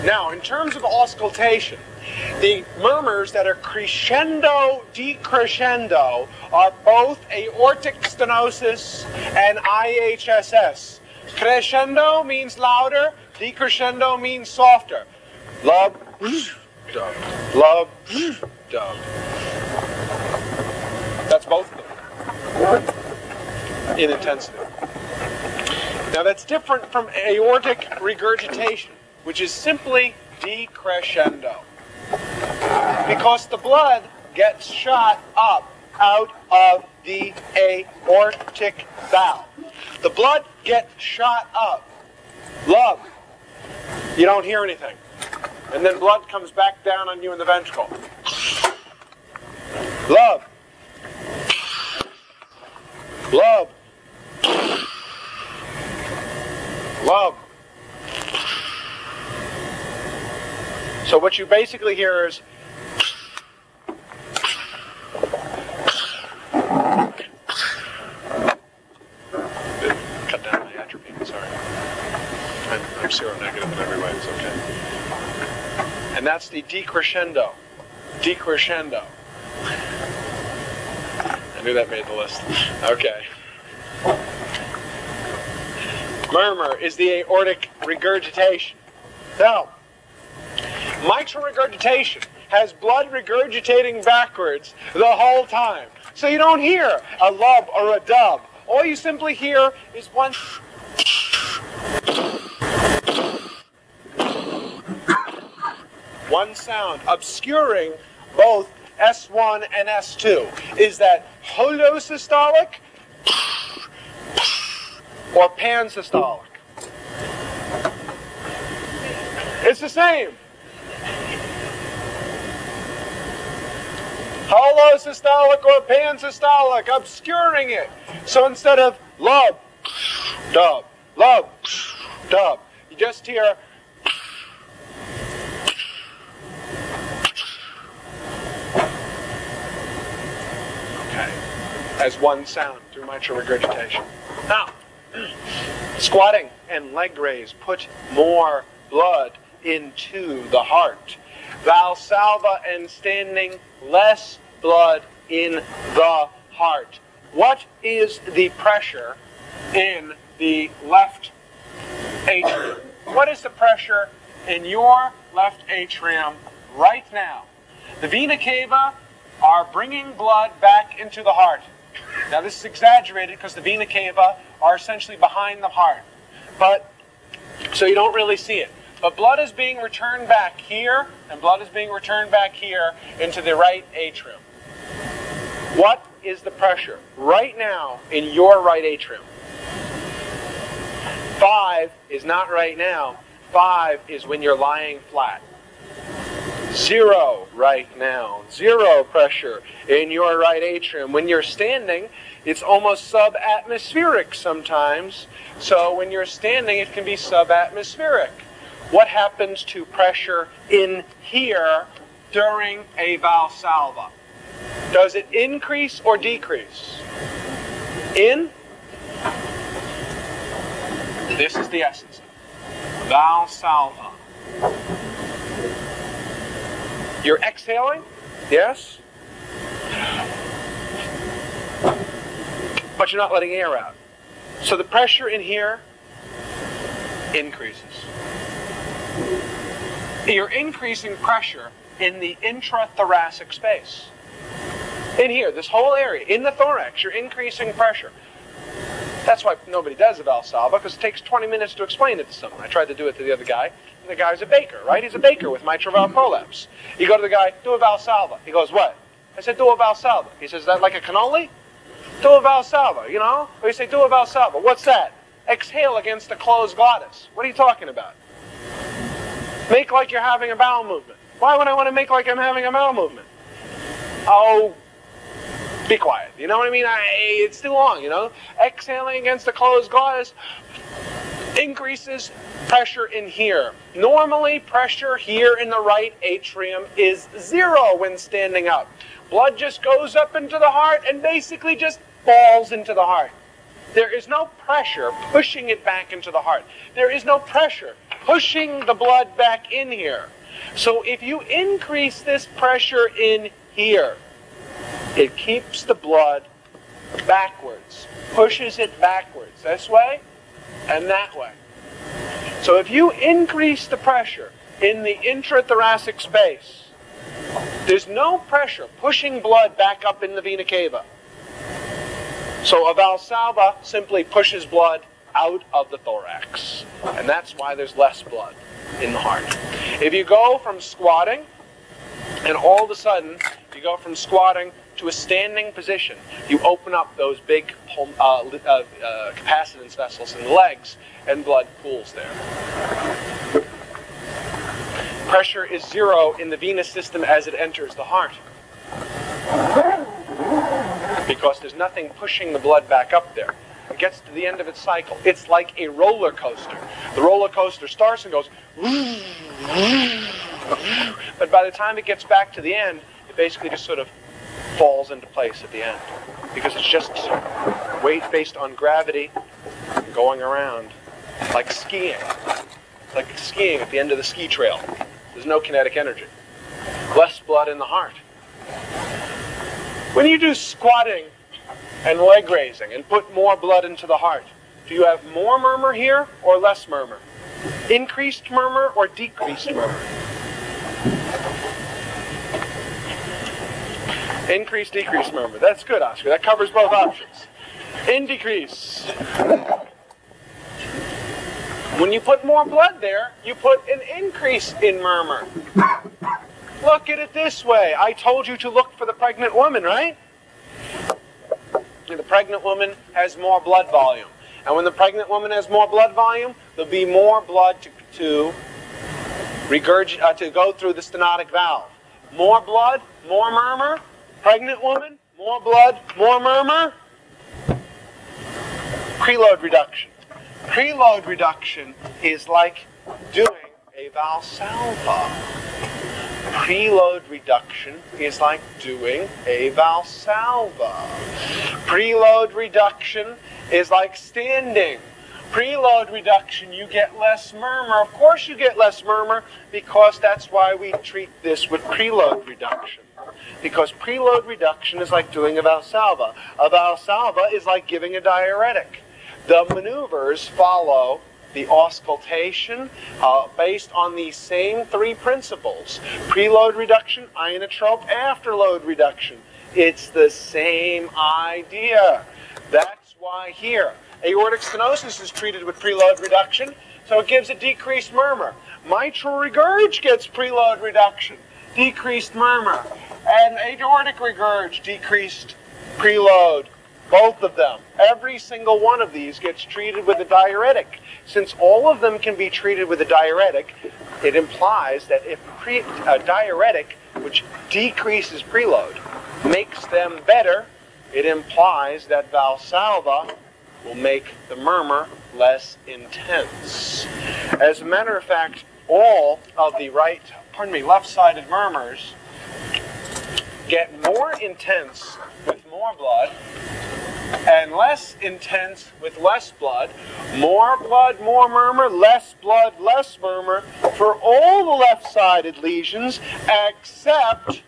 Now, in terms of auscultation, the murmurs that are crescendo, decrescendo are both aortic stenosis and IHSS. Crescendo means louder, decrescendo means softer. Lub, dub, lub, dub. That's both of them in intensity. Now that's different from aortic regurgitation, which is simply decrescendo. Because the blood gets shot up out of the aortic valve. The blood gets shot up. Lub. You don't hear anything. And then blood comes back down on you in the ventricle. Lub. Lub. Lub. So what you basically hear is cut down my atropine, sorry. I'm seronegative in every way, it's okay. And that's the decrescendo. Decrescendo. I knew that made the list. Okay. Murmur is the aortic regurgitation. Now, mitral regurgitation has blood regurgitating backwards the whole time. So you don't hear a lub or a dub. All you simply hear is one sound obscuring both S1 and S2. Is that holosystolic or pansystolic? It's the same. Holosystolic or pansystolic, obscuring it. So instead of lub, dub, you just hear okay, as one sound through mitral regurgitation. Now, squatting and leg raise put more blood into the heart. Valsalva and standing, less blood in the heart. What is the pressure in the left atrium? What is the pressure in your left atrium right now? The vena cava are bringing blood back into the heart. Now this is exaggerated because the vena cava are essentially behind the heart. But so you don't really see it. But blood is being returned back here, and blood is being returned back here into the right atrium. What is the pressure right now in your right atrium? 5 is not right now. 5 is when you're lying flat. 0 right now. 0 pressure in your right atrium. When you're standing, it's almost subatmospheric sometimes. So when you're standing, it can be subatmospheric. What happens to pressure in here during a Valsalva? Does it increase or decrease? In? This is the essence. Valsalva. You're exhaling? Yes? But you're not letting air out. So the pressure in here increases. You're increasing pressure in the intrathoracic space. In here, this whole area, in the thorax, you're increasing pressure. That's why nobody does a Valsalva, because it takes 20 minutes to explain it to someone. I tried to do it to the other guy, and the guy's a baker, right? He's a baker with mitral valve prolapse. You go to the guy, do a Valsalva. He goes, what? I said, do a Valsalva. He says, is that like a cannoli? Do a Valsalva, you know? Or you say, do a Valsalva. What's that? Exhale against the closed glottis. What are you talking about? Make like you're having a bowel movement. Why would I want to make like I'm having a bowel movement? Oh, be quiet. You know what I mean? It's too long, you know? Exhaling against the closed glottis increases pressure in here. Normally, pressure here in the right atrium is 0 when standing up. Blood just goes up into the heart and basically just falls into the heart. There is no pressure pushing it back into the heart. There is no pressure pushing the blood back in here. So if you increase this pressure in here, it keeps the blood backwards, pushes it backwards, this way and that way. So if you increase the pressure in the intrathoracic space, there's no pressure pushing blood back up in the vena cava. So a Valsalva simply pushes blood out of the thorax. And that's why there's less blood in the heart. If you go from squatting, and all of a sudden you go from squatting to a standing position, you open up those big capacitance vessels in the legs, and blood pools there. Pressure is zero in the venous system as it enters the heart, because there's nothing pushing the blood back up there. It gets to the end of its cycle. It's like a roller coaster. The roller coaster starts and goes, but by the time it gets back to the end, it basically just sort of falls into place at the end, because it's just weight based on gravity going around, like skiing. Like skiing at the end of the ski trail. There's no kinetic energy. Less blood in the heart. When you do squatting and leg raising and put more blood into the heart, do you have more murmur here or less murmur? Increased murmur or decreased murmur? Increased, decreased murmur. That's good, Oscar. That covers both options. In decrease. When you put more blood there, you put an increase in murmur. Look at it this way. I told you to look for the pregnant woman, right? The pregnant woman has more blood volume. And when the pregnant woman has more blood volume, there'll be more blood to go through the stenotic valve. More blood, more murmur. Pregnant woman, more blood, more murmur. Preload reduction. Preload reduction is like doing a Valsalva. Preload reduction is like doing a Valsalva. Preload reduction is like standing. Preload reduction, you get less murmur. Of course you get less murmur, because that's why we treat this with preload reduction. Because preload reduction is like doing a Valsalva. A Valsalva is like giving a diuretic. The maneuvers follow the auscultation based on these same three principles. Preload reduction, inotrope, afterload reduction. It's the same idea. That's why here, aortic stenosis is treated with preload reduction, so it gives a decreased murmur. Mitral regurg gets preload reduction, decreased murmur. And aortic regurg, decreased preload. Both of them. Every single one of these gets treated with a diuretic. Since all of them can be treated with a diuretic, it implies that if a diuretic, which decreases preload, makes them better, it implies that Valsalva will make the murmur less intense. As a matter of fact, all of the left-sided murmurs get more intense with more blood, and less intense with less blood. More blood, more murmur, less blood, less murmur for all the left-sided lesions except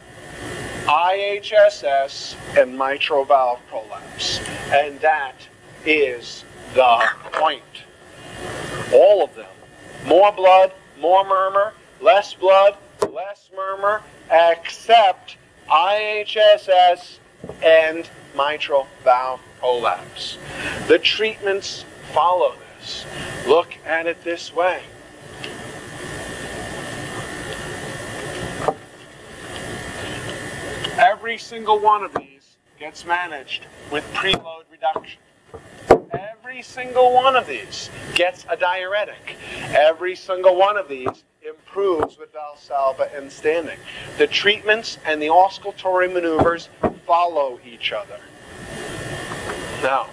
IHSS and mitral valve prolapse. And that is the point. All of them. More blood, more murmur, less blood, less murmur, except IHSS and mitral valve prolapse. The treatments follow this. Look at it this way. Every single one of these gets managed with preload reduction. Every single one of these gets a diuretic. Every single one of these improves with Valsalva and standing. The treatments and the auscultatory maneuvers follow each other. Now,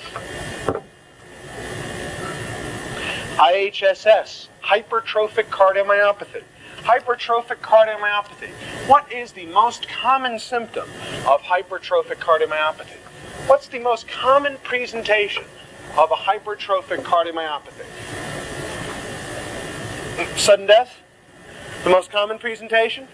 IHSS, hypertrophic cardiomyopathy. Hypertrophic cardiomyopathy. What is the most common symptom of hypertrophic cardiomyopathy? What's the most common presentation of a hypertrophic cardiomyopathy? Sudden death? The most common presentation?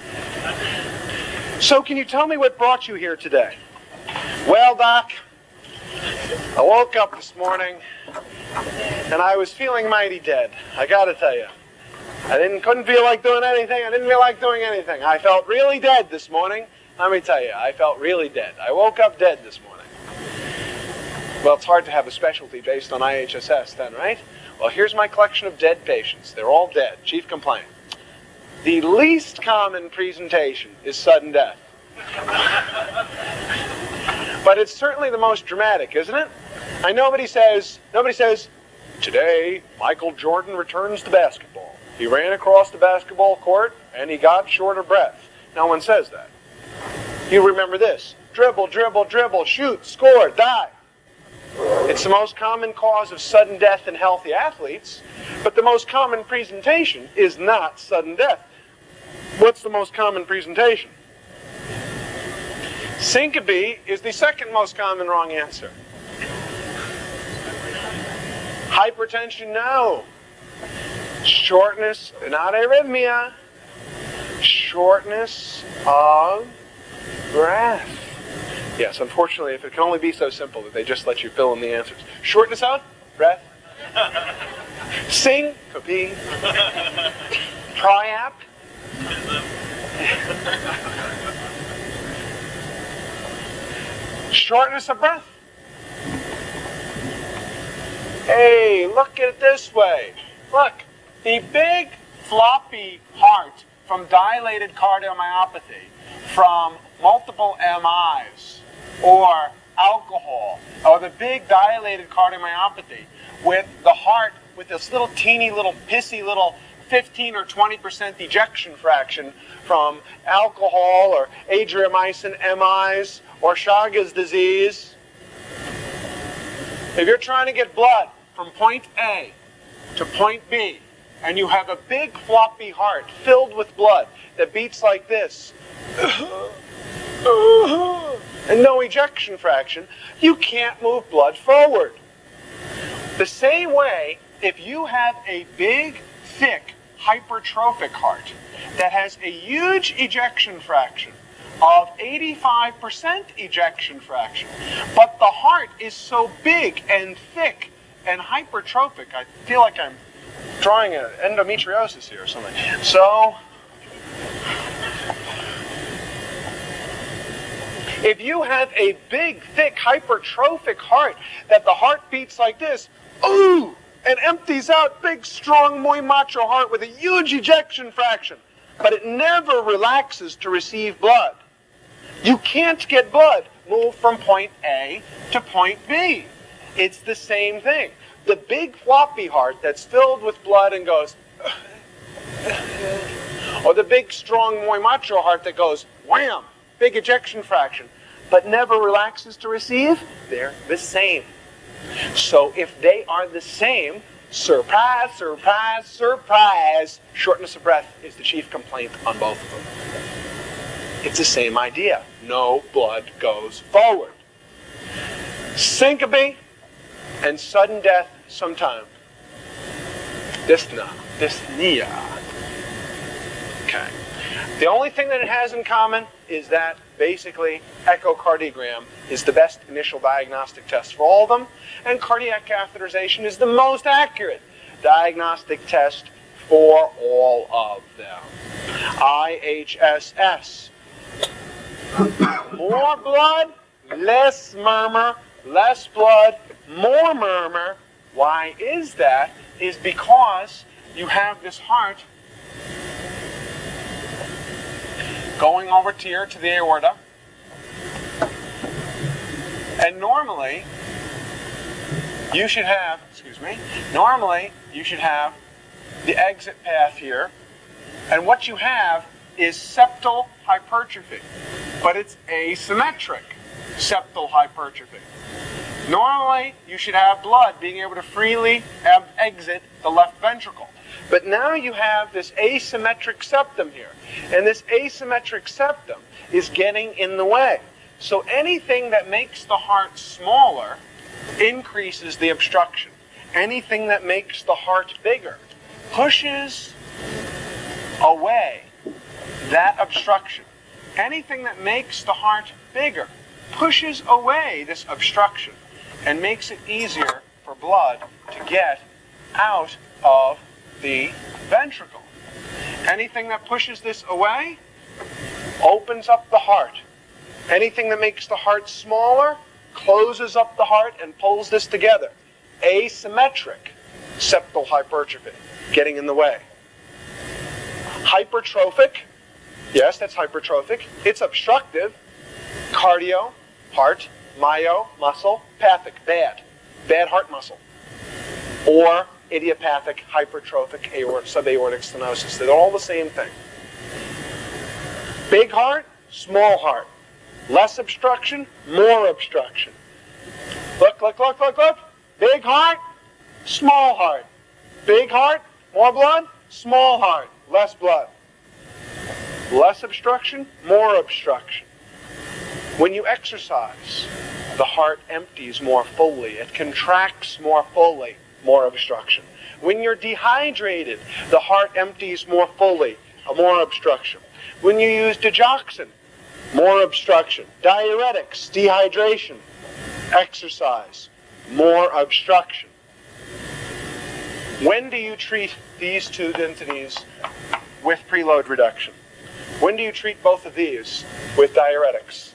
So can you tell me what brought you here today? Well, Doc, I woke up this morning and I was feeling mighty dead. I gotta tell you. Couldn't feel like doing anything. I didn't feel like doing anything. I felt really dead this morning. Let me tell you, I felt really dead. I woke up dead this morning. Well, it's hard to have a specialty based on IHSS then, right? Well, here's my collection of dead patients. They're all dead. Chief complaint. The least common presentation is sudden death. But it's certainly the most dramatic, isn't it? Nobody says, today Michael Jordan returns to basketball. He ran across the basketball court and he got short of breath. No one says that. You remember this. Dribble, dribble, dribble, shoot, score, die. It's the most common cause of sudden death in healthy athletes, but the most common presentation is not sudden death. What's the most common presentation? Syncope is the second most common wrong answer. Hypertension, no. Shortness, not arrhythmia. Shortness of breath. Yes, unfortunately, if it can only be so simple that they just let you fill in the answers. Shortness of breath. Syncope. Priap. Shortness of breath. Hey, look at it this way. Look, the big floppy heart from dilated cardiomyopathy, from multiple MIs, or alcohol, or the big dilated cardiomyopathy with the heart with this little teeny little pissy little 15 or 20% ejection fraction from alcohol or adriamycin MIs or Chagas disease. If you're trying to get blood from point A to point B, and you have a big floppy heart filled with blood that beats like this, and no ejection fraction, you can't move blood forward. The same way, if you have a big, thick, hypertrophic heart that has a huge ejection fraction of 85% ejection fraction, but the heart is so big and thick and hypertrophic, I feel like I'm drawing an endometriosis here or something. So, if you have a big, thick, hypertrophic heart that the heart beats like this, ooh, and empties out big, strong, muy macho heart with a huge ejection fraction, but it never relaxes to receive blood, you can't get blood moved from point A to point B. It's the same thing. The big floppy heart that's filled with blood and goes, or the big strong muy macho heart that goes, wham, big ejection fraction, but never relaxes to receive, they're the same. So if they are the same, surprise, surprise, surprise, shortness of breath is the chief complaint on both of them. It's the same idea. No blood goes forward. Syncope and sudden death sometime. Dyspnea. Okay. The only thing that it has in common is that basically echocardiogram is the best initial diagnostic test for all of them, and cardiac catheterization is the most accurate diagnostic test for all of them. IHSS. More blood, less murmur, less blood, more murmur. Why is that? Is because you have this heart going over here to the aorta, and normally you should have the exit path here, and what you have is septal hypertrophy, but it's asymmetric septal hypertrophy. Normally, you should have blood being able to freely exit the left ventricle. But now you have this asymmetric septum here. And this asymmetric septum is getting in the way. So anything that makes the heart smaller increases the obstruction. Anything that makes the heart bigger pushes away that obstruction. Anything that makes the heart bigger pushes away this obstruction and makes it easier for blood to get out of the ventricle. Anything that pushes this away opens up the heart. Anything that makes the heart smaller closes up the heart and pulls this together. Asymmetric septal hypertrophy, getting in the way. Hypertrophic, yes, that's hypertrophic. It's obstructive. Cardio, heart. Myo, muscle. Pathic, bad. Bad heart muscle. Or idiopathic hypertrophic subaortic stenosis. They're all the same thing. Big heart, small heart. Less obstruction, more obstruction. Look, look, look, look, look. Big heart, small heart. Big heart, more blood. Small heart, less blood. Less obstruction, more obstruction. When you exercise, the heart empties more fully. It contracts more fully, more obstruction. When you're dehydrated, the heart empties more fully, more obstruction. When you use digoxin, more obstruction. Diuretics, dehydration. Exercise, more obstruction. When do you treat these two entities with preload reduction? When do you treat both of these with diuretics?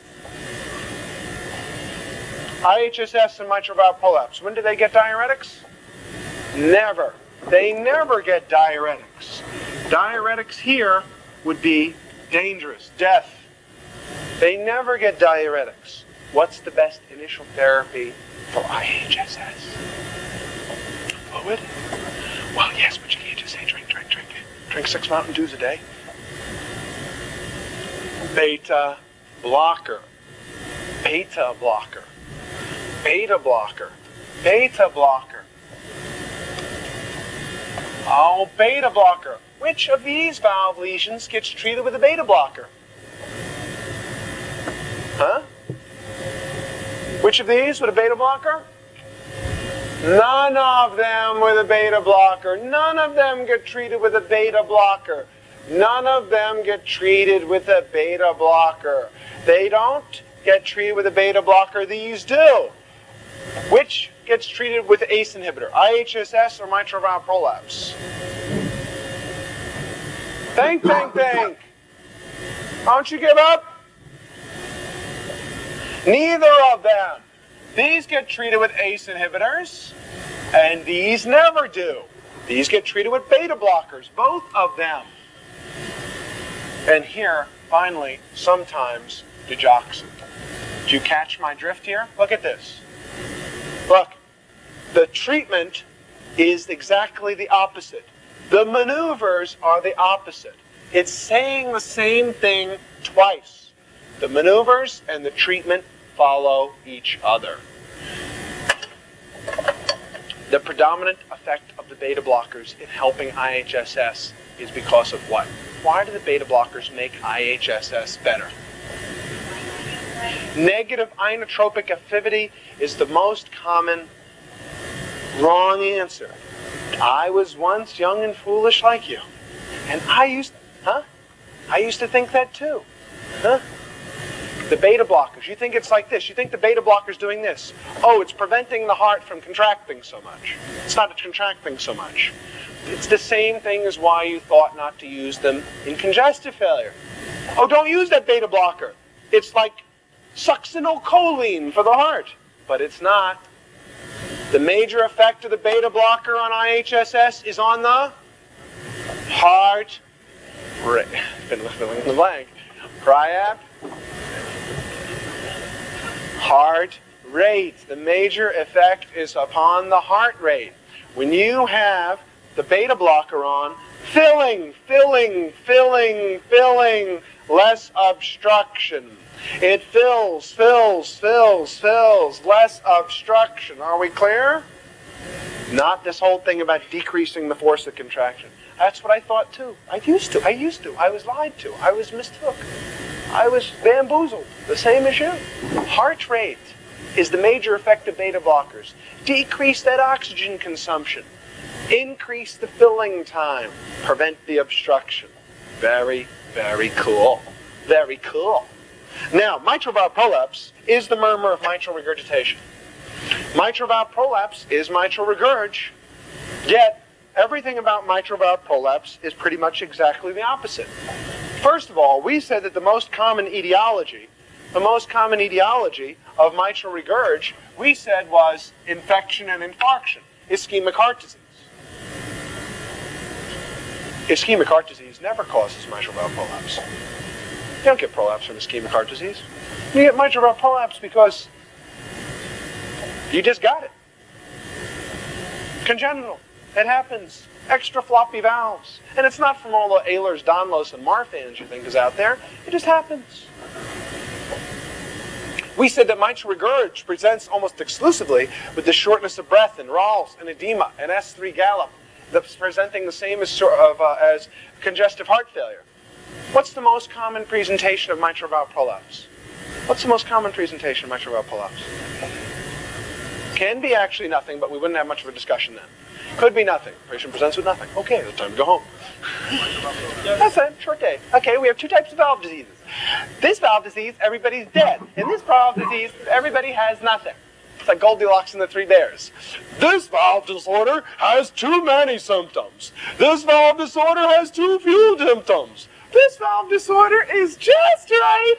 IHSS and mitral valve prolapse. When do they get diuretics? Never. They never get diuretics. Diuretics here would be dangerous, death. They never get diuretics. What's the best initial therapy for IHSS? Fluid? Well, yes, but you can't just say drink, drink, drink. Drink 6 Mountain Dews a day. Beta blocker. Beta blocker. Beta blocker. Beta blocker. Oh, beta blocker. Which of these valve lesions gets treated with a beta blocker? Huh? Which of these with a beta blocker? None of them with a beta blocker. None of them get treated with a beta blocker. None of them get treated with a beta blocker. They don't get treated with a beta blocker. These do. Which gets treated with ACE inhibitor? IHSS or mitral valve prolapse? Think, think, think. Don't you give up? Neither of them. These get treated with ACE inhibitors, and these never do. These get treated with beta blockers, both of them. And here, finally, sometimes digoxin. Do you catch my drift here? Look at this. Look, the treatment is exactly the opposite. The maneuvers are the opposite. It's saying the same thing twice. The maneuvers and the treatment follow each other. The predominant effect of the beta blockers in helping IHSS is because of what? Why do the beta blockers make IHSS better? Negative inotropic affinity is the most common wrong answer. I was once young and foolish like you. And I used to think that too. Huh? The beta blockers, you think it's like this. You think the beta blocker's doing this. Oh, it's preventing the heart from contracting so much. It's not contracting so much. It's the same thing as why you thought not to use them in congestive failure. Oh, don't use that beta blocker. It's like succinylcholine for the heart. But it's not. The major effect of the beta blocker on IHSS is on the heart rate. Been filling in the blank. Priap. Heart rate. The major effect is upon the heart rate. When you have the beta blocker on, filling, less obstruction. It fills, less obstruction. Are we clear? Not this whole thing about decreasing the force of contraction. That's what I thought too. I used to. I was lied to. I was mistook. I was bamboozled. The same as you. Heart rate is the major effect of beta blockers. Decrease that oxygen consumption. increase the filling time, prevent the obstruction. Very, very cool. Very cool. Now, mitral valve prolapse is the murmur of mitral regurgitation. Mitral valve prolapse is mitral regurg, yet everything about mitral valve prolapse is pretty much exactly the opposite. First of all, we said that the most common etiology of mitral regurg, we said was infection and infarction, ischemic heart disease. Ischemic heart disease never causes mitral valve prolapse. You don't get prolapse from ischemic heart disease. You get mitral valve prolapse because you just got it. Congenital. It happens. Extra floppy valves. And it's not from all the Ehlers, Danlos, and Marfan's you think is out there. It just happens. We said that mitral regurg presents almost exclusively with the shortness of breath and Ralls and edema and S3 gallop. That's presenting the same as congestive heart failure. What's the most common presentation of mitral valve prolapse? What's the most common presentation of mitral valve prolapse? Can be actually nothing, but we wouldn't have much of a discussion then. Could be nothing. Patient presents with nothing. Okay, it's time to go home. That's it. Short day. Okay, we have two types of valve diseases. This valve disease, everybody's dead. In this valve disease, everybody has nothing. It's like Goldilocks and the Three Bears. This valve disorder has too many symptoms. This valve disorder has too few symptoms. This valve disorder is just right.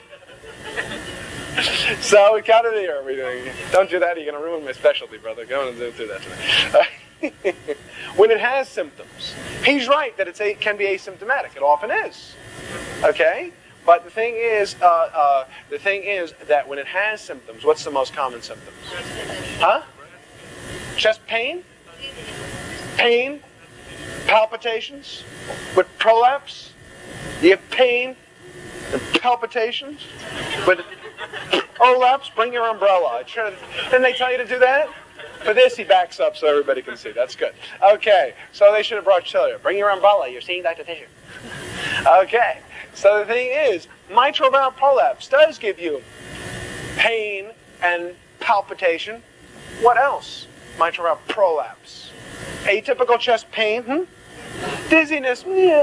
So we counted the everything. Don't do that, you're going to ruin my specialty, brother. Go on and do that tonight. When it has symptoms, he's right that it can be asymptomatic. It often is. Okay? But the thing is that when it has symptoms, what's the most common symptoms? Huh? Chest pain? Pain? Palpitations? With prolapse? You have pain and palpitations? With prolapse? Bring your umbrella. Didn't they tell you to do that? For this, he backs up so everybody can see. That's good. Okay, so they should have brought you. Bring your umbrella. You're seeing Dr. Fisher. Okay, so the thing is, mitral valve prolapse does give you pain and palpitation. What else? Mitral valve prolapse. Atypical chest pain. Dizziness.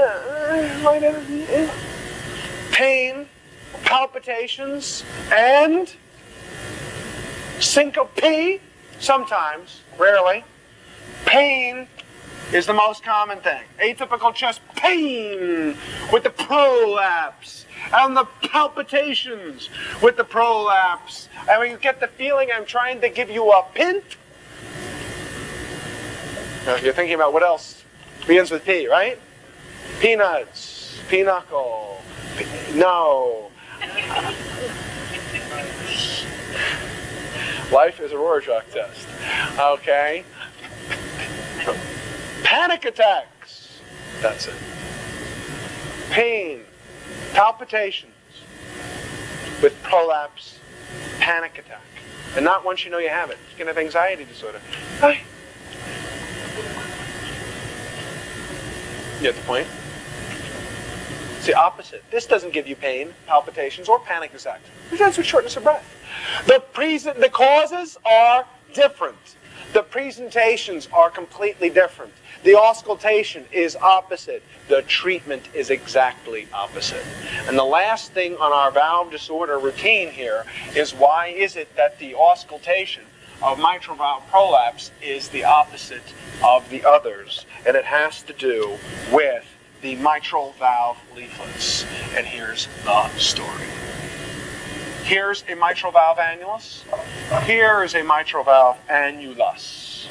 Pain, palpitations, and syncope. Sometimes, rarely. Pain is the most common thing. Atypical chest pain with the prolapse and the palpitations with the prolapse. And when you get the feeling I'm trying to give you a pint, now you're thinking about what else begins with P, right? Peanuts, pinochle, no. Life is a Rorschach test. Okay. Panic attacks. That's it. Pain, palpitations with prolapse, panic attack. And not once you know you have it. You can have anxiety disorder. Hi. You get the point? It's the opposite. This doesn't give you pain, palpitations, or panic attack. It presents with shortness of breath. The causes are different. The presentations are completely different. The auscultation is opposite. The treatment is exactly opposite. And the last thing on our valve disorder routine here is why is it that the auscultation of mitral valve prolapse is the opposite of the others? And it has to do with the mitral valve leaflets. And here's the story. Here's a mitral valve annulus. Here is a mitral valve annulus.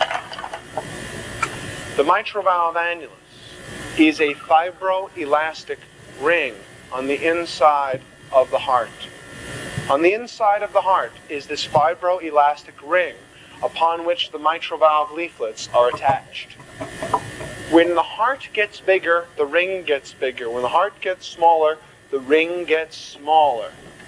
The mitral valve annulus is a fibroelastic ring on the inside of the heart. On the inside of the heart is this fibroelastic ring upon which the mitral valve leaflets are attached. When the heart gets bigger, the ring gets bigger. When the heart gets smaller, the ring gets smaller.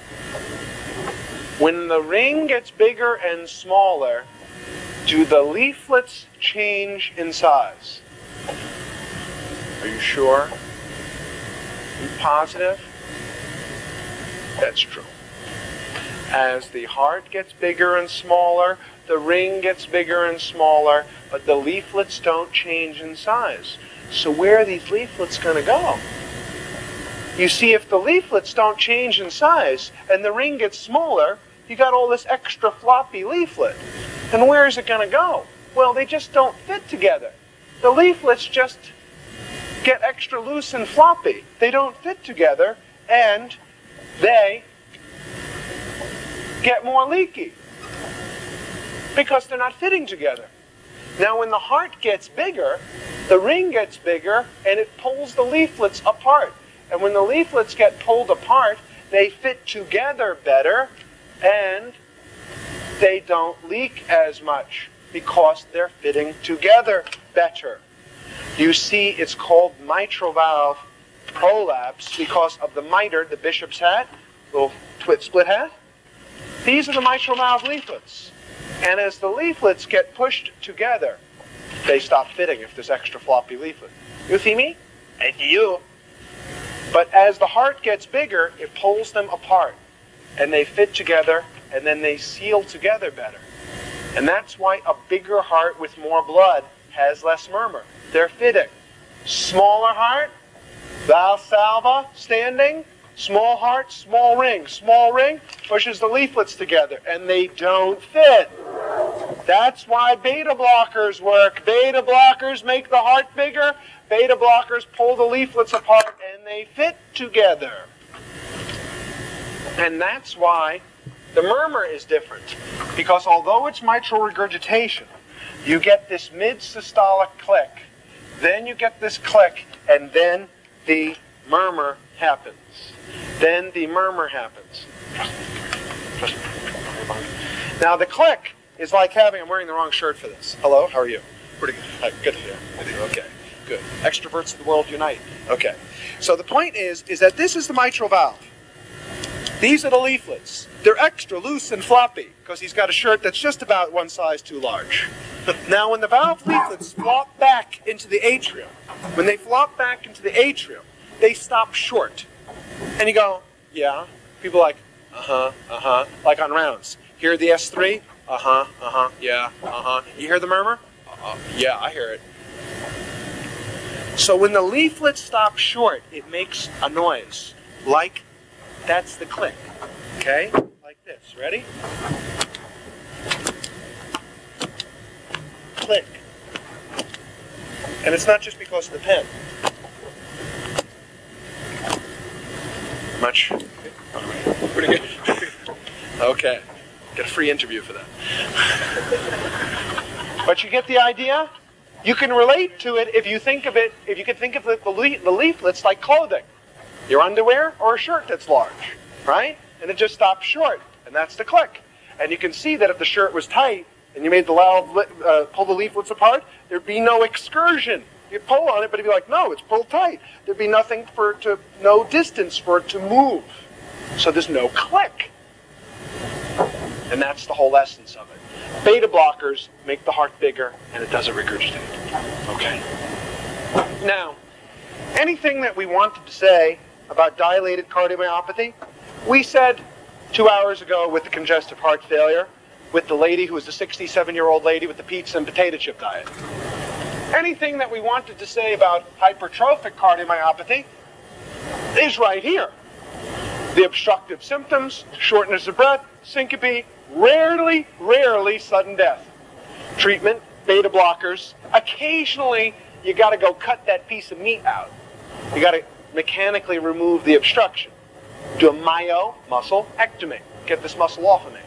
When the ring gets bigger and smaller, do the leaflets change in size? Are you sure? Are you positive? That's true. As the heart gets bigger and smaller, the ring gets bigger and smaller, but the leaflets don't change in size. So where are these leaflets going to go? You see, if the leaflets don't change in size and the ring gets smaller, you got all this extra floppy leaflet. And where is it going to go? Well, they just don't fit together. The leaflets just get extra loose and floppy. They don't fit together, and they get more leaky because they're not fitting together. Now, when the heart gets bigger, the ring gets bigger, and it pulls the leaflets apart. And when the leaflets get pulled apart, they fit together better, and they don't leak as much because they're fitting together better. You see, it's called mitral valve prolapse because of the mitre the bishop's hat, little split hat. These are the mitral valve leaflets. And as the leaflets get pushed together, they stop fitting if there's extra floppy leaflet. You see me? I see you. But as the heart gets bigger, it pulls them apart. And they fit together, and then they seal together better. And that's why a bigger heart with more blood has less murmur. They're fitting. Smaller heart, Valsalva, standing. Small heart, small ring. Small ring pushes the leaflets together, and they don't fit. That's why beta blockers work. Beta blockers make the heart bigger. Beta blockers pull the leaflets apart, and they fit together. And that's why the murmur is different. Because although it's mitral regurgitation, you get this mid-systolic click. Then you get this click, and then the murmur happens. Then the murmur happens. Trust me. Now the click is like having, I'm wearing the wrong shirt for this. Hello, how are you? Pretty good. Hi, good to hear. Okay, good. Extroverts of the world unite. Okay. So the point is that this is the mitral valve. These are the leaflets. They're extra loose and floppy because he's got a shirt that's just about one size too large. Now when the valve leaflets flop back into the atrium, when they flop back into the atrium, they stop short. And you go, yeah. People are like, like on rounds. Hear the S3? Yeah, You hear the murmur? Yeah, I hear it. So when the leaflet stops short, it makes a noise. Like, that's the click. Okay? Like this. Ready? Click. And it's not just because of the pen. Much? Pretty good. Okay. Get a free interview for that. But you get the idea? You can relate to it if you think of it, if you can think of the leaflets like clothing. Your underwear or a shirt that's large, right? And it just stops short, and that's the click. And you can see that if the shirt was tight and you made the valve pull the leaflets apart, there'd be no excursion. You'd pull on it, but it'd be like, no, it's pulled tight. There'd be nothing no distance for it to move. So there's no click. And that's the whole essence of it. Beta blockers make the heart bigger, and it doesn't regurgitate. Okay. Now, anything that we wanted to say about dilated cardiomyopathy, we said 2 hours ago with the congestive heart failure, with the lady who was the 67-year-old lady with the pizza and potato chip diet. Anything that we wanted to say about hypertrophic cardiomyopathy is right here. The obstructive symptoms, shortness of breath, syncope, rarely sudden death. Treatment, beta blockers. Occasionally, you got to go cut that piece of meat out. You got to mechanically remove the obstruction. Do a myomusclectomy. Get this muscle off of me.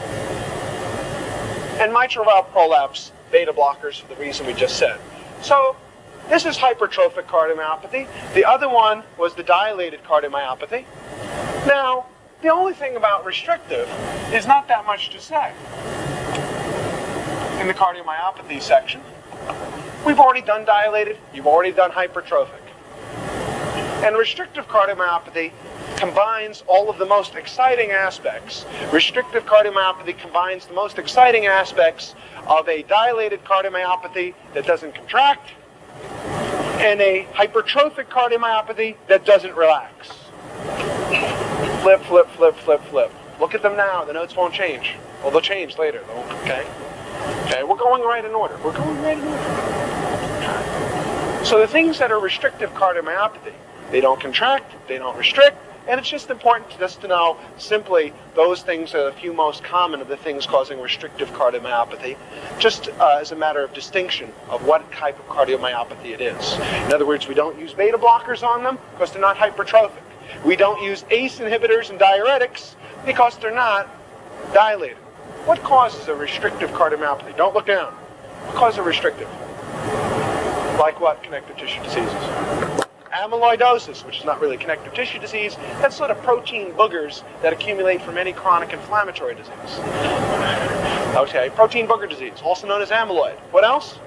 And mitral valve prolapse, beta blockers for the reason we just said. So, this is hypertrophic cardiomyopathy. The other one was the dilated cardiomyopathy. Now, the only thing about restrictive is not that much to say. In the cardiomyopathy section, we've already done dilated, you've already done hypertrophic. And restrictive cardiomyopathy combines all of the most exciting aspects. Restrictive cardiomyopathy combines the most exciting aspects of a dilated cardiomyopathy that doesn't contract and a hypertrophic cardiomyopathy that doesn't relax. Flip, flip, flip, flip, flip. Look at them now. The notes won't change. Well, they'll change later, though. Okay? Okay, we're going right in order. We're going right in order. So the things that are restrictive cardiomyopathy, they don't contract, they don't restrict, and it's just important just to know simply those things are the few most common of the things causing restrictive cardiomyopathy, just as a matter of distinction of what type of cardiomyopathy it is. In other words, we don't use beta blockers on them because they're not hypertrophic. We don't use ACE inhibitors and diuretics because they're not dilated. What causes a restrictive cardiomyopathy? Don't look down. What causes a restrictive? Like what? Connective tissue diseases. Amyloidosis, which is not really connective tissue disease, that's sort of protein boogers that accumulate from any chronic inflammatory disease. Okay, protein booger disease, also known as amyloid. What else?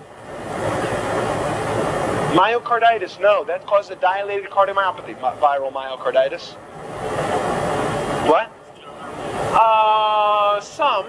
Myocarditis, no, that causes a dilated cardiomyopathy, viral myocarditis. What? Some.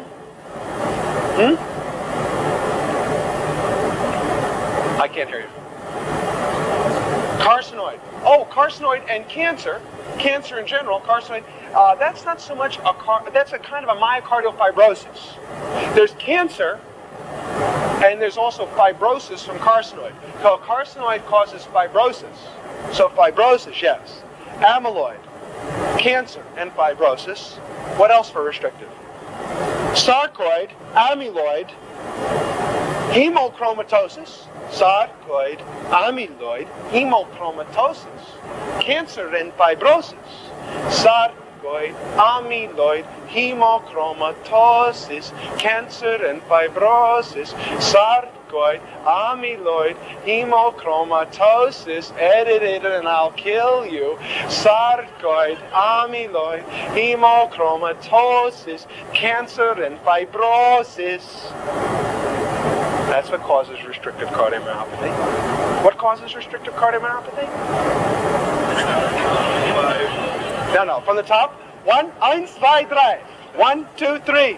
I can't hear you. Carcinoid. Oh, carcinoid and cancer. Cancer in general, carcinoid. That's not so much that's a kind of a myocardial fibrosis. There's cancer, and there's also fibrosis from carcinoid. So carcinoid causes fibrosis. So fibrosis, yes. Amyloid, cancer, and fibrosis. What else for restrictive? Sarcoid, amyloid, hemochromatosis, sarcoid, amyloid, hemochromatosis, cancer and fibrosis, sarcoid, amyloid, hemochromatosis, cancer and fibrosis, sarcoid, amyloid, hemochromatosis, edit it and I'll kill you, sarcoid, amyloid, hemochromatosis, cancer and fibrosis. That's what causes restrictive cardiomyopathy. What causes restrictive cardiomyopathy? No, from the top. 1, 2, 3. 1, 2, 3.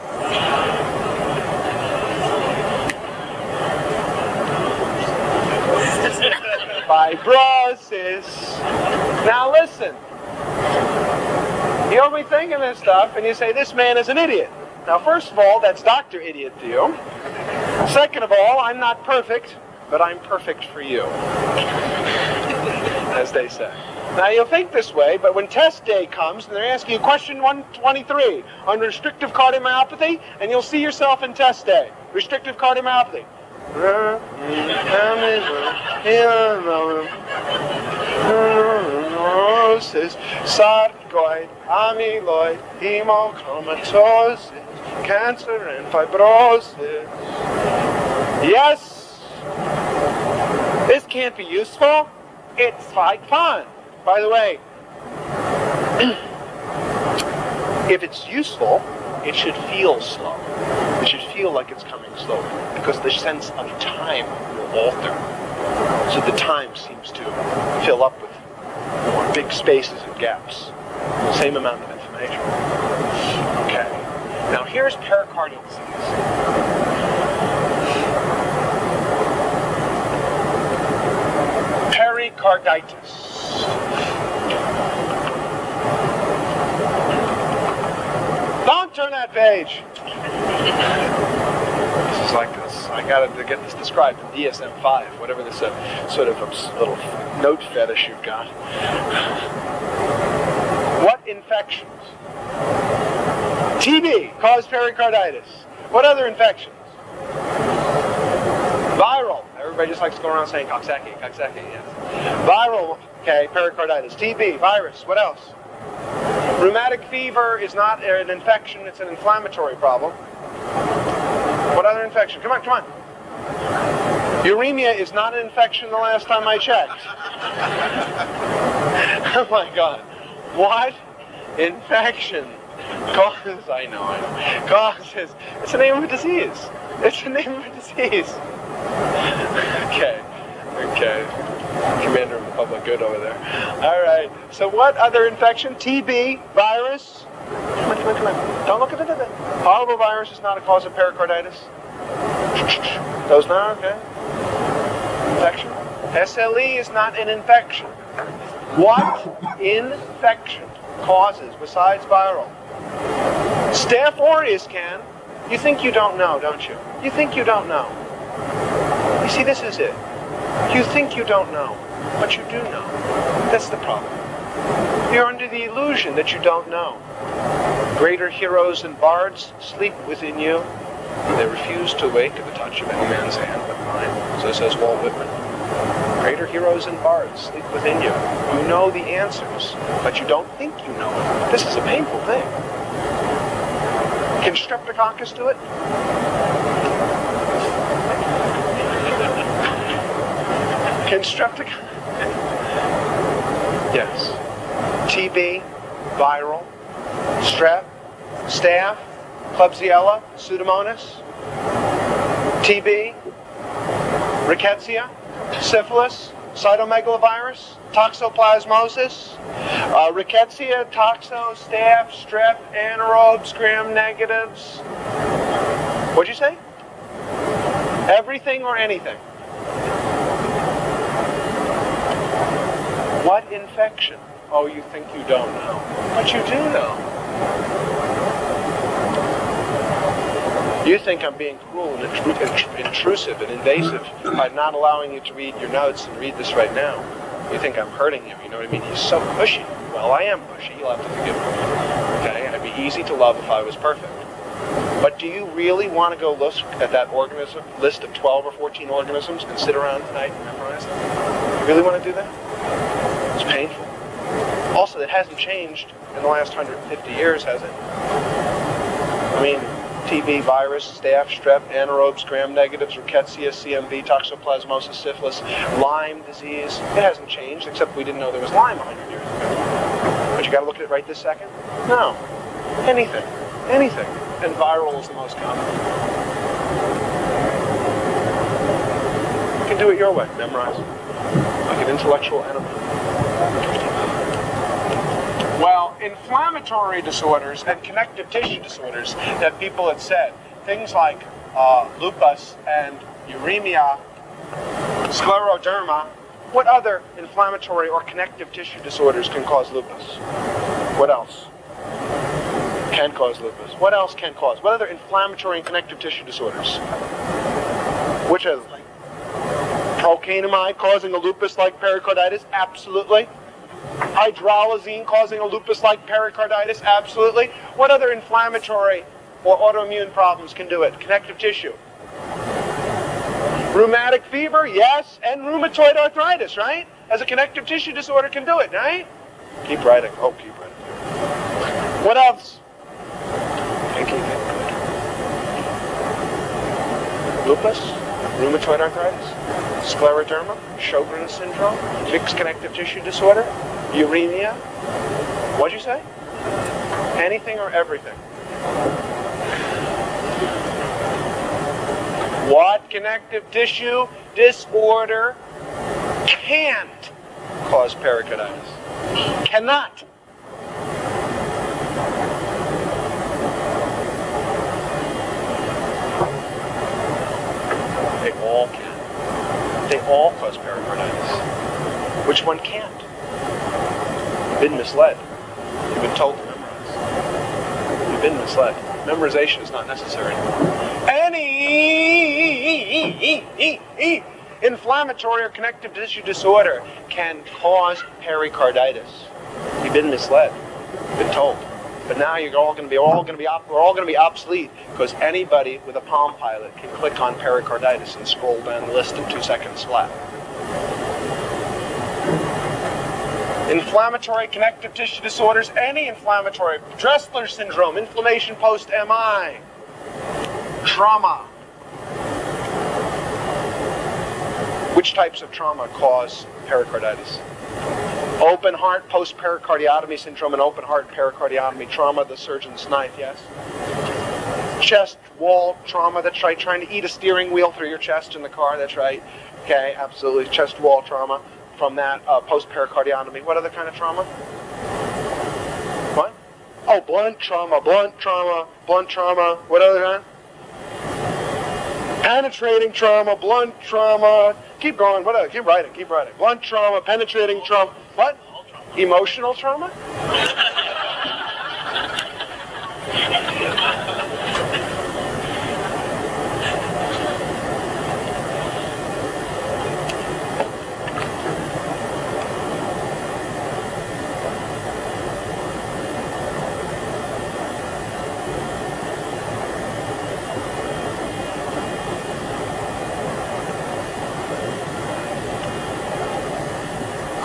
Fibrosis. Now listen. You'll be thinking this stuff and you say, this man is an idiot. Now first of all, that's Dr. Idiot to you. Second of all, I'm not perfect, but I'm perfect for you, as they say. Now you'll think this way, but when test day comes and they're asking you question 123 on restrictive cardiomyopathy, and you'll see yourself in test day. Restrictive cardiomyopathy. Sarcoid, amyloid, hemochromatosis, cancer and fibrosis. Yes, this can't be useful. It's like fun. By the way, if it's useful, it should feel slow. It should feel like it's coming slowly because the sense of time will alter. So the time seems to fill up with more big spaces and gaps. The same amount of information. Okay. Now here's pericardial disease. Pericarditis. Don't turn that page. This is like this. I got to get this described in DSM-5, whatever this sort of little note fetish you've got. What infections? TB caused pericarditis. What other infections? Viral. Everybody just likes to go around saying Coxsackie, yes. Viral, okay, pericarditis. TB, virus. What else? Rheumatic fever is not an infection, it's an inflammatory problem. What other infection? Come on. Uremia is not an infection the last time I checked. Oh my God. What infection causes, I know, causes, it's the name of a disease. It's the name of a disease. Okay. Commander of the public good over there. All right. So what other infection? TB, virus. Come on. Don't look at it. Parvovirus is not a cause of pericarditis. Those not, okay. Infection. SLE is not an infection. What infection causes, besides viral, Staph aureus can. You think you don't know, don't you? You think you don't know. You see, this is it. You think you don't know, but you do know. That's the problem. You're under the illusion that you don't know. Greater heroes and bards sleep within you. They refuse to wake at the touch of any man's hand but mine. So says Walt Whitman. Greater heroes and bards sleep within you. You know the answers, but you don't think you know it. This is a painful thing. Can Streptococcus do it? Can Streptococcus? Yes. TB, viral, strep, staph, Klebsiella, Pseudomonas, TB, rickettsia, syphilis, cytomegalovirus, toxoplasmosis, rickettsia, toxo, staph, strep, anaerobes, gram-negatives. What'd you say? Everything or anything? What infection? Oh, you think you don't know. But you do know. You think I'm being cruel and intrusive and invasive by not allowing you to read your notes and read this right now. You think I'm hurting you, you know what I mean? He's so pushy. Well, I am pushy. You'll have to forgive me. Okay? I'd be easy to love if I was perfect. But do you really want to go look at that organism list of 12 or 14 organisms and sit around tonight and memorize them? You really want to do that? It's painful. Also, it hasn't changed in the last 150 years, has it? I mean, TB, virus, staph, strep, anaerobes, gram-negatives, rickettsia, CMV, toxoplasmosis, syphilis, Lyme disease. It hasn't changed, except we didn't know there was Lyme 100 years ago. But you got to look at it right this second? No. Anything. Anything. And viral is the most common. You can do it your way. Memorize it. Like an intellectual enema. Well, inflammatory disorders and connective tissue disorders that people had said, things like lupus and uremia, scleroderma, what other inflammatory or connective tissue disorders can cause lupus? What else can cause lupus? What else can cause? What other inflammatory and connective tissue disorders? Which is procainamide causing a lupus-like pericarditis? Absolutely. Hydralazine causing a lupus-like pericarditis? Absolutely. What other inflammatory or autoimmune problems can do it? Connective tissue. Rheumatic fever? Yes. And rheumatoid arthritis, right? As a connective tissue disorder can do it, right? Keep writing. Oh, keep writing. What else? Thinking. Lupus? Rheumatoid arthritis? Scleroderma? Sjogren's syndrome? Mixed connective tissue disorder? Uremia? What'd you say? Anything or everything? What connective tissue disorder can't cause pericarditis? Cannot. They all can. They all cause pericarditis. Which one can't? You've been misled. You've been told to memorize. You've been misled. Memorization is not necessary. Any inflammatory or connective tissue disorder can cause pericarditis. You've been misled. You've been told. But now we're all going to be obsolete because anybody with a Palm Pilot can click on pericarditis and scroll down the list in 2 seconds flat. Inflammatory connective tissue disorders, any inflammatory, Dressler syndrome, inflammation post-MI, trauma. Which types of trauma cause pericarditis? Open heart post-pericardiotomy syndrome and open heart pericardiotomy trauma, the surgeon's knife, yes? Chest wall trauma, that's right, trying to eat a steering wheel through your chest in the car, that's right. Okay, absolutely, chest wall trauma. From that post-pericardiotomy. What other kind of trauma? What? Oh, blunt trauma. What other kind? Penetrating trauma, blunt trauma. Keep going. What other? Keep writing. Blunt trauma, penetrating trauma. What? Emotional trauma?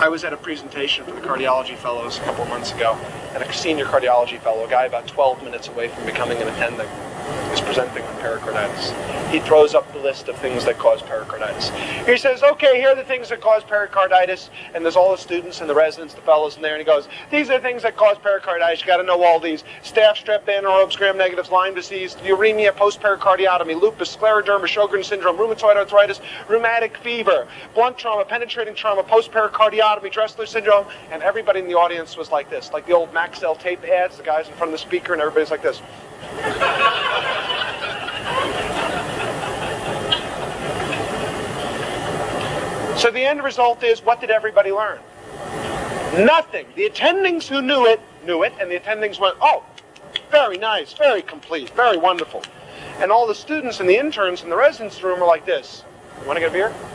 I was at a presentation for the cardiology fellows a couple of months ago, and a senior cardiology fellow, a guy about 12 minutes away from becoming an attending, is presenting on pericarditis. He throws up the list of things that cause pericarditis. He says, okay, here are the things that cause pericarditis, and there's all the students and the residents, the fellows in there, and he goes, these are the things that cause pericarditis. You got to know all these. Staph, strep, anaerobes, gram-negatives, Lyme disease, uremia, post-pericardiotomy, lupus, scleroderma, Sjogren's syndrome, rheumatoid arthritis, rheumatic fever, blunt trauma, penetrating trauma, post-pericardiotomy, Dressler syndrome, and everybody in the audience was like this, like the old Maxell tape ads, the guys in front of the speaker, and everybody's like this. So the end result is, what did everybody learn? Nothing. The attendings who knew it, and the attendings went, oh, very nice, very complete, very wonderful. And all the students and the interns in the residence room were like this. You want to get a beer?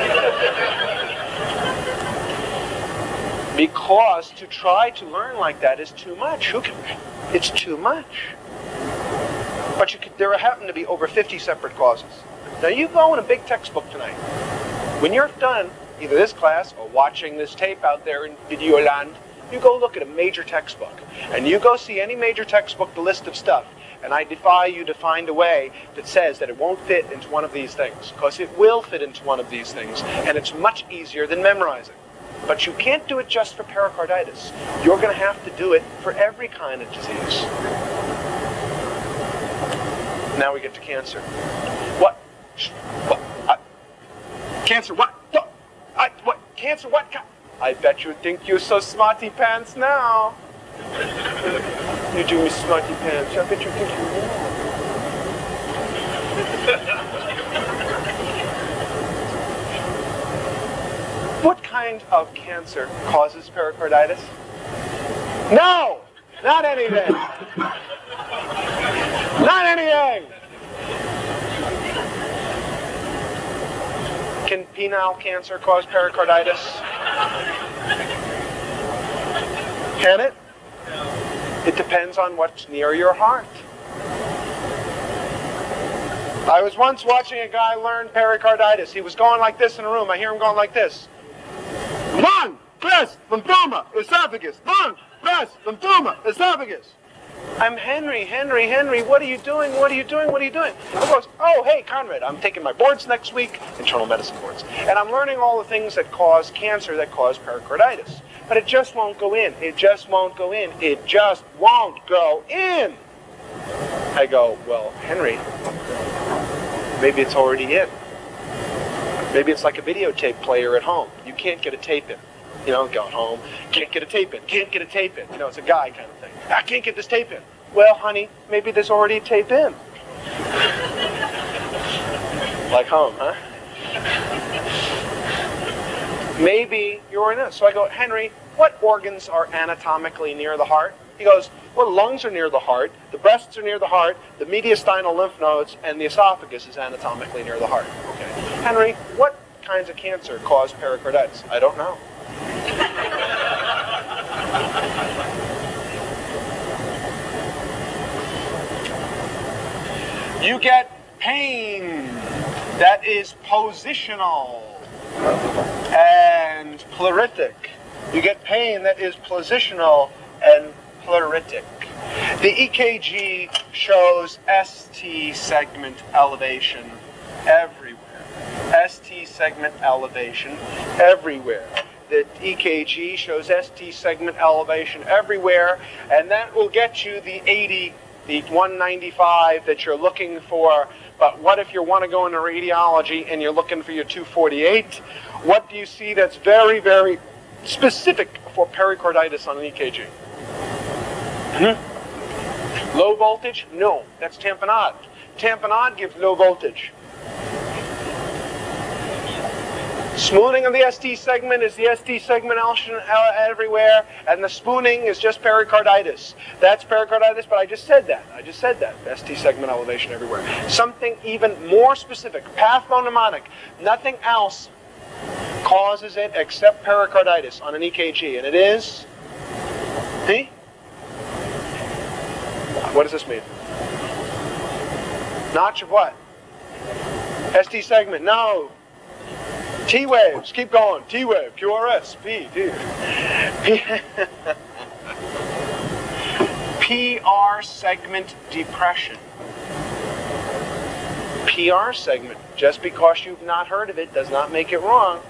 Because to try to learn like that is too much. It's too much. But there happen to be over 50 separate causes. Now you go in a big textbook tonight. When you're done, either this class or watching this tape out there in Videoland, you go look at a major textbook. And you go see any major textbook, the list of stuff. And I defy you to find a way that says that it won't fit into one of these things. Because it will fit into one of these things. And it's much easier than memorizing. But you can't do it just for pericarditis. You're going to have to do it for every kind of disease. Now we get to cancer. What? Cancer what? What? Cancer what? I bet you think you're so smarty pants now. You do me smarty pants. I bet you think you know. What kind of cancer causes pericarditis? No! Not anything! Not anything! Can penile cancer cause pericarditis? Can it? It depends on what's near your heart. I was once watching a guy learn pericarditis. He was going like this in a room. I hear him going like this. Lung, breast, lymphoma, esophagus. Lung, breast, lymphoma, esophagus. I'm Henry, what are you doing? He goes, oh, hey, Conrad, I'm taking my boards next week, internal medicine boards, and I'm learning all the things that cause cancer, that cause pericarditis. But it just won't go in. It just won't go in. I go, well, Henry, maybe it's already in. Maybe it's like a videotape player at home. You can't get a tape in. You know, going home, can't get a tape in. You know, it's a guy kind of thing. I can't get this tape in. Well, honey, maybe there's already a tape in. Like home, huh? Maybe you're in this. So I go, Henry, what organs are anatomically near the heart? He goes, well, the lungs are near the heart, the breasts are near the heart, the mediastinal lymph nodes, and the esophagus is anatomically near the heart. Okay. Henry, what kinds of cancer cause pericarditis? I don't know. You get pain that is positional and pleuritic. You get pain that is positional and pleuritic. The EKG shows ST segment elevation everywhere. ST segment elevation everywhere. The EKG shows ST segment elevation everywhere, and that will get you the 80, the 195 that you're looking for. But what if you want to go into radiology and you're looking for your 248? What do you see that's very, very specific for pericarditis on an EKG? Low voltage? No, that's tamponade. Tamponade gives low voltage. Smoothing of the ST segment is the ST segment everywhere, and the spooning is just pericarditis. That's pericarditis, but I just said that. ST segment elevation everywhere. Something even more specific, pathognomonic. Nothing else causes it except pericarditis on an EKG, and it is... See? What does this mean? Notch of what? ST segment, no. T waves, keep going. T wave, QRS, P, D. PR segment depression. PR segment. Just because you've not heard of it does not make it wrong.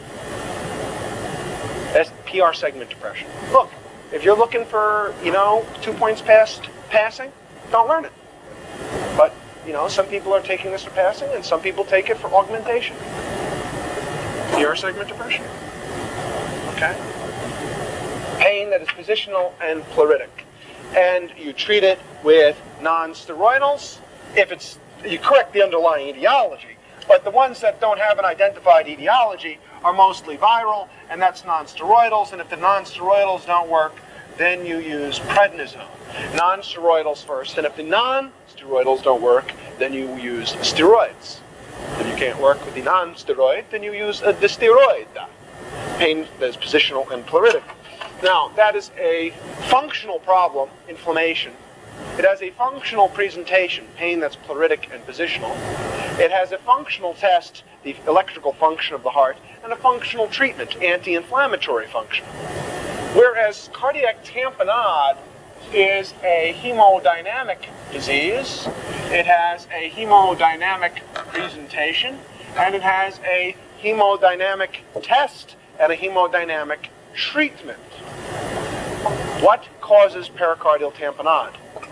That's PR segment depression. Look, if you're looking for, 2 points past passing, don't learn it. But, some people are taking this for passing and some people take it for augmentation. PR segment depression. Okay? Pain that is positional and pleuritic. And you treat it with non-steroidals if you correct the underlying etiology. But the ones that don't have an identified etiology are mostly viral, and that's non-steroidals. And if the non-steroidals don't work, then you use prednisone. Non-steroidals first, and if the non-steroidals don't work, then you use steroids. If you can't work with the non-steroid, then you use the steroid. Pain that is positional and pleuritic. Now, that is a functional problem, inflammation. It has a functional presentation, pain that's pleuritic and positional. It has a functional test, the electrical function of the heart, and a functional treatment, anti-inflammatory function. Whereas cardiac tamponade is a hemodynamic disease. It has a hemodynamic presentation, and it has a hemodynamic test and a hemodynamic treatment. What causes pericardial tamponade?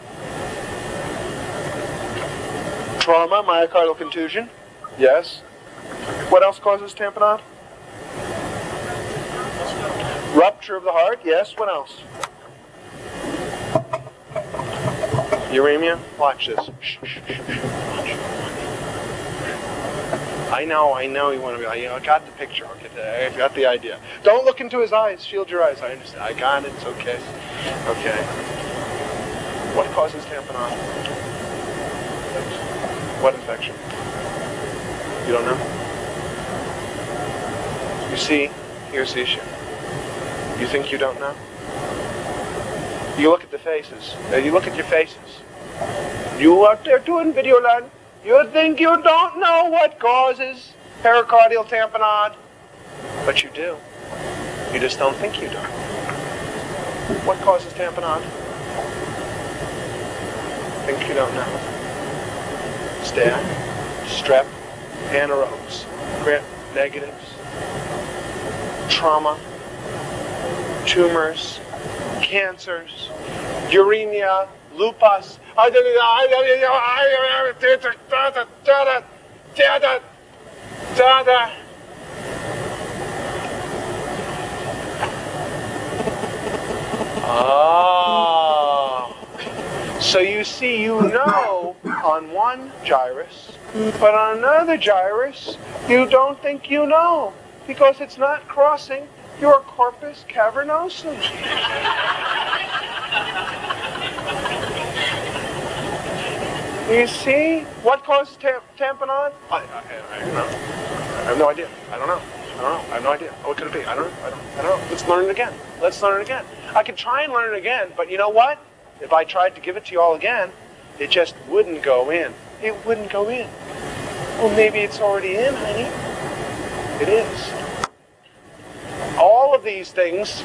Trauma, myocardial contusion. Yes. What else causes tamponade? Rupture of the heart. Yes. What else? Uremia. Watch this. Shh, shh, shh, shh. I know you want to be like, I got the picture. Okay, I got the idea. Don't look into his eyes. Shield your eyes. I understand. I got it. It's okay. Okay. What causes tamponade? What infection? You don't know? You see, here's the issue. You think you don't know? You look at the faces. You look at your faces. You out there doing Videoland. You think you don't know what causes pericardial tamponade, but you do. You just don't think you do. What causes tamponade? Think you don't know. Staph, strep, anaerobes, gram-negatives, trauma, tumors, cancers, uremia, lupus. So you see, you know on one gyrus, but on another gyrus, you don't think you know, because it's not crossing your corpus cavernosum. You see? What causes tamponade? I don't know. I have no idea. I don't know. I have no idea. What could it be? I don't know. Let's learn it again. I could try and learn it again, but you know what? If I tried to give it to you all again, it just wouldn't go in. It wouldn't go in. Well, maybe it's already in, honey. It is. All of these things.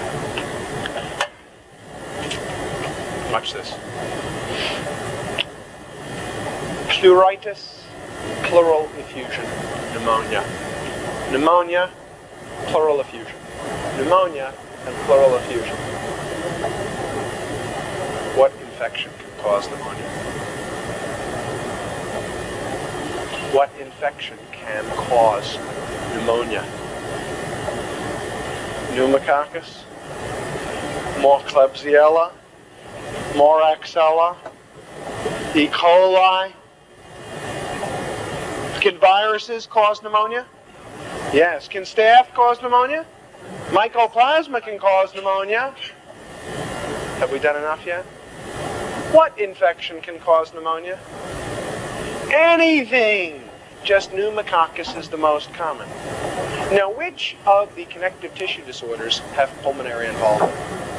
Watch this. Pleuritis, pleural effusion, pneumonia. Pneumonia, pleural effusion. Pneumonia and pleural effusion. What infection can cause pneumonia? What infection can cause pneumonia? Pneumococcus, more Klebsiella, Moraxella, E. coli. Can viruses cause pneumonia? Yes. Can staph cause pneumonia? Mycoplasma can cause pneumonia. Have we done enough yet? What infection can cause pneumonia? Anything! Just pneumococcus is the most common. Now, which of the connective tissue disorders have pulmonary involvement?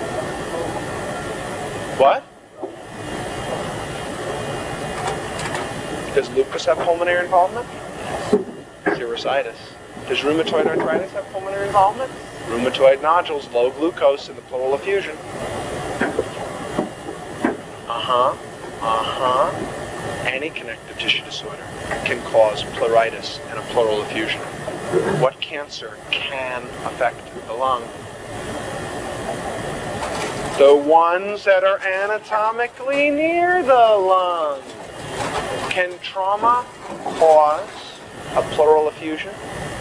What? Does lupus have pulmonary involvement? Serositis. Does rheumatoid arthritis have pulmonary involvement? Rheumatoid nodules, low glucose in the pleural effusion. Any connective tissue disorder can cause pleuritis and a pleural effusion. What cancer can affect the lung? The ones that are anatomically near the lung. Can trauma cause a pleural effusion?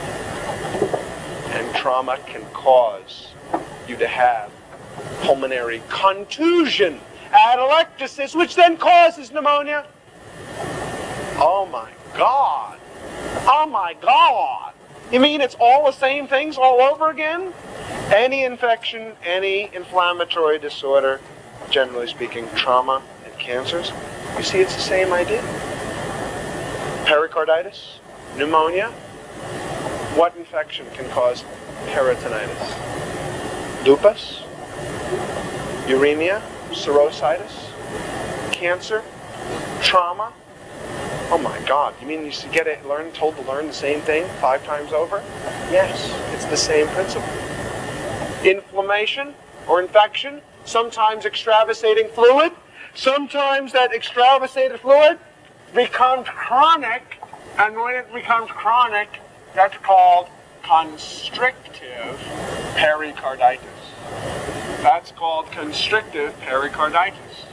And trauma can cause you to have pulmonary contusion, atelectasis, which then causes pneumonia. Oh my God. Oh my God. You mean it's all the same things all over again? Any infection, any inflammatory disorder, generally speaking, trauma and cancers, you see it's the same idea. Pericarditis, pneumonia. What infection can cause peritonitis? Lupus, uremia, serositis, cancer, trauma. Oh my God, you mean you get it told to learn the same thing 5 times over? Yes, it's the same principle. Inflammation or infection, sometimes extravasating fluid, sometimes that extravasated fluid becomes chronic, and when it becomes chronic, that's called constrictive pericarditis. That's called constrictive pericarditis.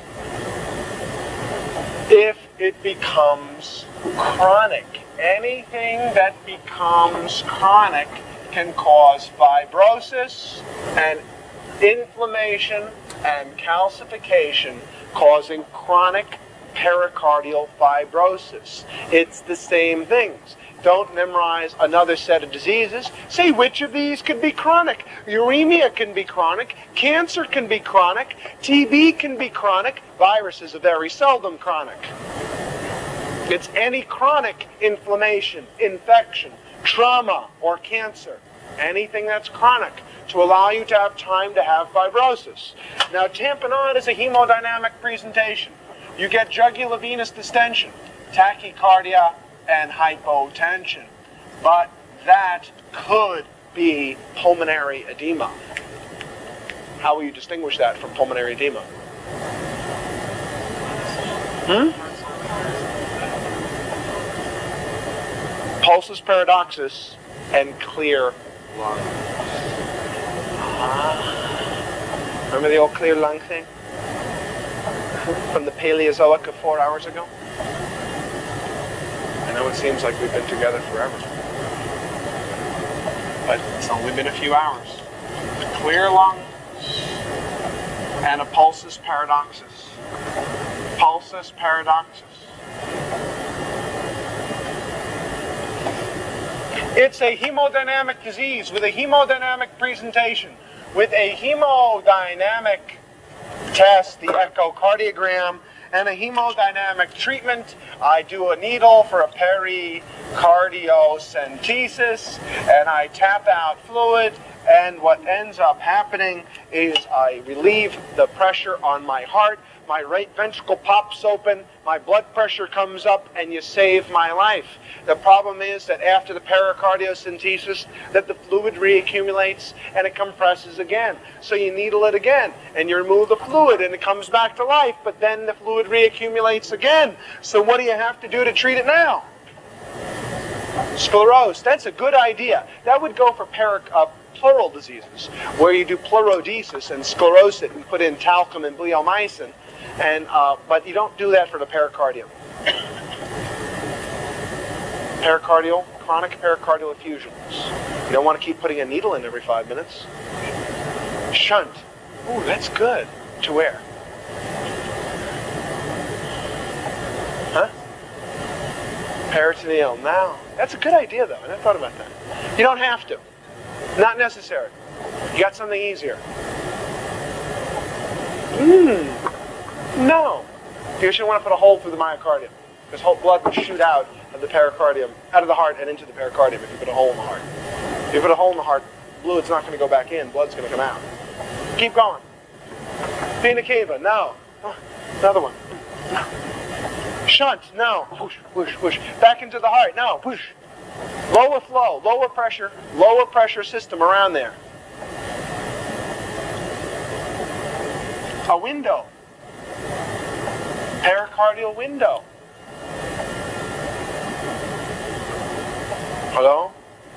If it becomes chronic, anything that becomes chronic can cause fibrosis and inflammation and calcification, causing chronic pericardial fibrosis. It's the same things. Don't memorize another set of diseases. Say which of these could be chronic. Uremia can be chronic. Cancer can be chronic. TB can be chronic. Viruses are very seldom chronic. It's any chronic inflammation, infection, trauma, or cancer. Anything that's chronic to allow you to have time to have fibrosis. Now, tamponade is a hemodynamic presentation. You get jugular venous distension, tachycardia, and hypotension. But that could be pulmonary edema. How will you distinguish that from pulmonary edema? Pulsus paradoxus and clear lung. Remember the old clear lung thing? From the Paleozoic of 4 hours ago? I know it seems like we've been together forever. But it's only been a few hours. A clear lung and a pulsus paradoxus. Pulsus paradoxus. It's a hemodynamic disease with a hemodynamic presentation, with a hemodynamic test, the echocardiogram, and a hemodynamic treatment. I do a needle for a pericardiocentesis, and I tap out fluid, and what ends up happening is I relieve the pressure on my heart, my right ventricle pops open, my blood pressure comes up, and you save my life. The problem is that after the pericardiocentesis, that the fluid reaccumulates and it compresses again. So you needle it again, and you remove the fluid, and it comes back to life, but then the fluid reaccumulates again. So what do you have to do to treat it now? Sclerose. That's a good idea. That would go for pleural diseases, where you do pleurodesis and sclerose it and put in talcum and bleomycin, but you don't do that for the pericardium. Chronic pericardial effusions. You don't want to keep putting a needle in every 5 minutes. Shunt. Ooh, that's good. To where? Huh? Peritoneal. Now, that's a good idea, though. I never thought about that. You don't have to. Not necessary. You got something easier. No. Because you don't want to put a hole through the myocardium. Because whole blood would shoot out of the pericardium, out of the heart and into the pericardium if you put a hole in the heart. If you put a hole in the heart, fluid's not going to go back in, blood's going to come out. Keep going. Vena cava, no. Another one. No. Shunt, no. Push, push, push. Back into the heart, no. Push. Lower flow, lower pressure system around there. A window. Pericardial window. Hello?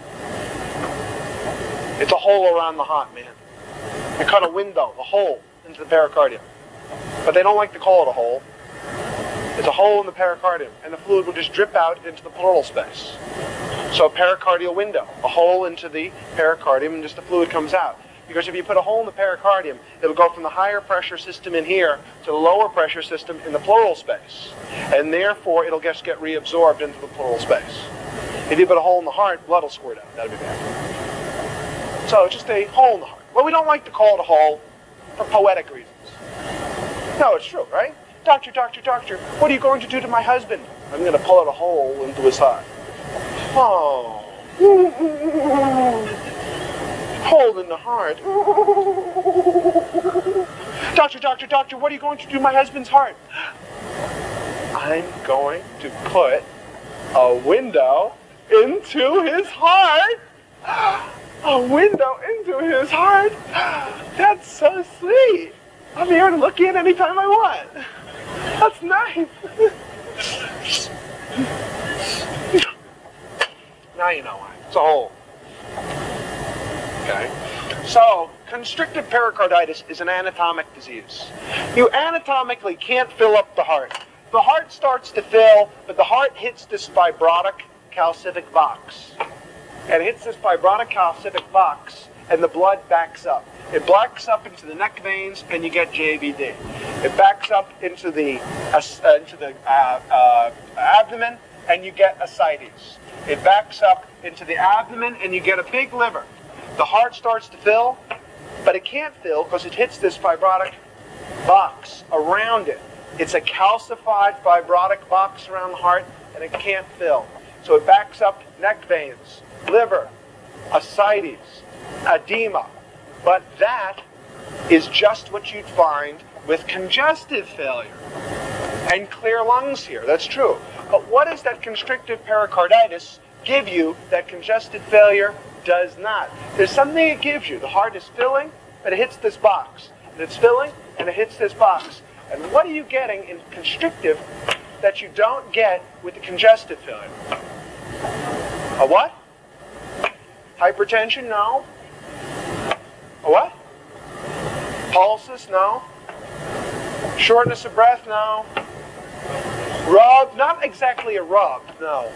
It's a hole around the heart, man. You cut a window, a hole into the pericardium. But they don't like to call it a hole. It's a hole in the pericardium, and the fluid will just drip out into the pleural space. So a pericardial window, a hole into the pericardium, and just the fluid comes out. Because if you put a hole in the pericardium, it'll go from the higher pressure system in here to the lower pressure system in the pleural space. And therefore, it'll just get reabsorbed into the pleural space. If you put a hole in the heart, blood will squirt out. That'd be bad. So just a hole in the heart. Well, we don't like to call it a hole for poetic reasons. No, it's true, right? Doctor, what are you going to do to my husband? I'm going to pull out a hole into his heart. Oh. Hole in the heart. Doctor, what are you going to do to my husband's heart? I'm going to put a window into his heart. A window into his heart? That's so sweet. I'm here to look in anytime I want. That's nice. Now you know why. It's a hole. Okay? So, constrictive pericarditis is an anatomic disease. You anatomically can't fill up the heart. The heart starts to fill, but the heart hits this fibrotic calcific box. And it hits this fibrotic calcific box, and the blood backs up. It backs up into the neck veins, and you get JVD. It backs up into the abdomen, and you get ascites. It backs up into the abdomen, and you get a big liver. The heart starts to fill, but it can't fill because it hits this fibrotic box around it. It's a calcified fibrotic box around the heart, and it can't fill. So it backs up neck veins, liver, ascites, edema. But that is just what you'd find with congestive failure and clear lungs here. That's true. But what does that constrictive pericarditis give you that congestive failure does not? There's something it gives you. The heart is filling, but it hits this box. And it's filling, and it hits this box. And what are you getting in constrictive that you don't get with the congestive failure? A what? Hypertension? No. A what? Pulses? No. Shortness of breath? No. Rub? Not exactly a rub. No.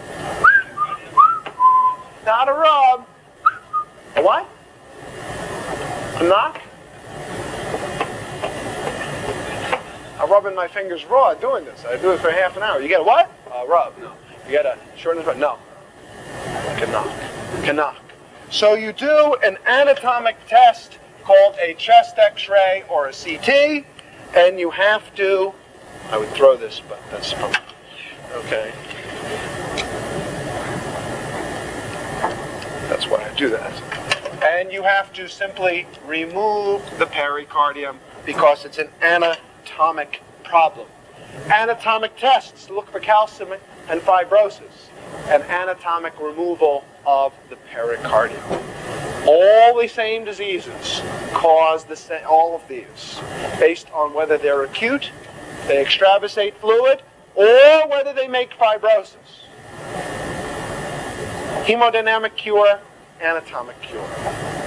Not a rub. A what? A knock? I'm rubbing my fingers raw doing this. I do it for half an hour. You get a what? A rub. No. You get a shortness of breath? No. Can knock. So you do an anatomic test called a chest x-ray or a CT, and you have to, I would throw this, but that's probably, okay. That's why I do that. And you have to simply remove the pericardium because it's an anatomic problem. Anatomic tests look for calcium and fibrosis, and anatomic removal of the pericardium. All the same diseases cause all of these, based on whether they're acute, they extravasate fluid, or whether they make fibrosis. Hemodynamic cure, anatomic cure.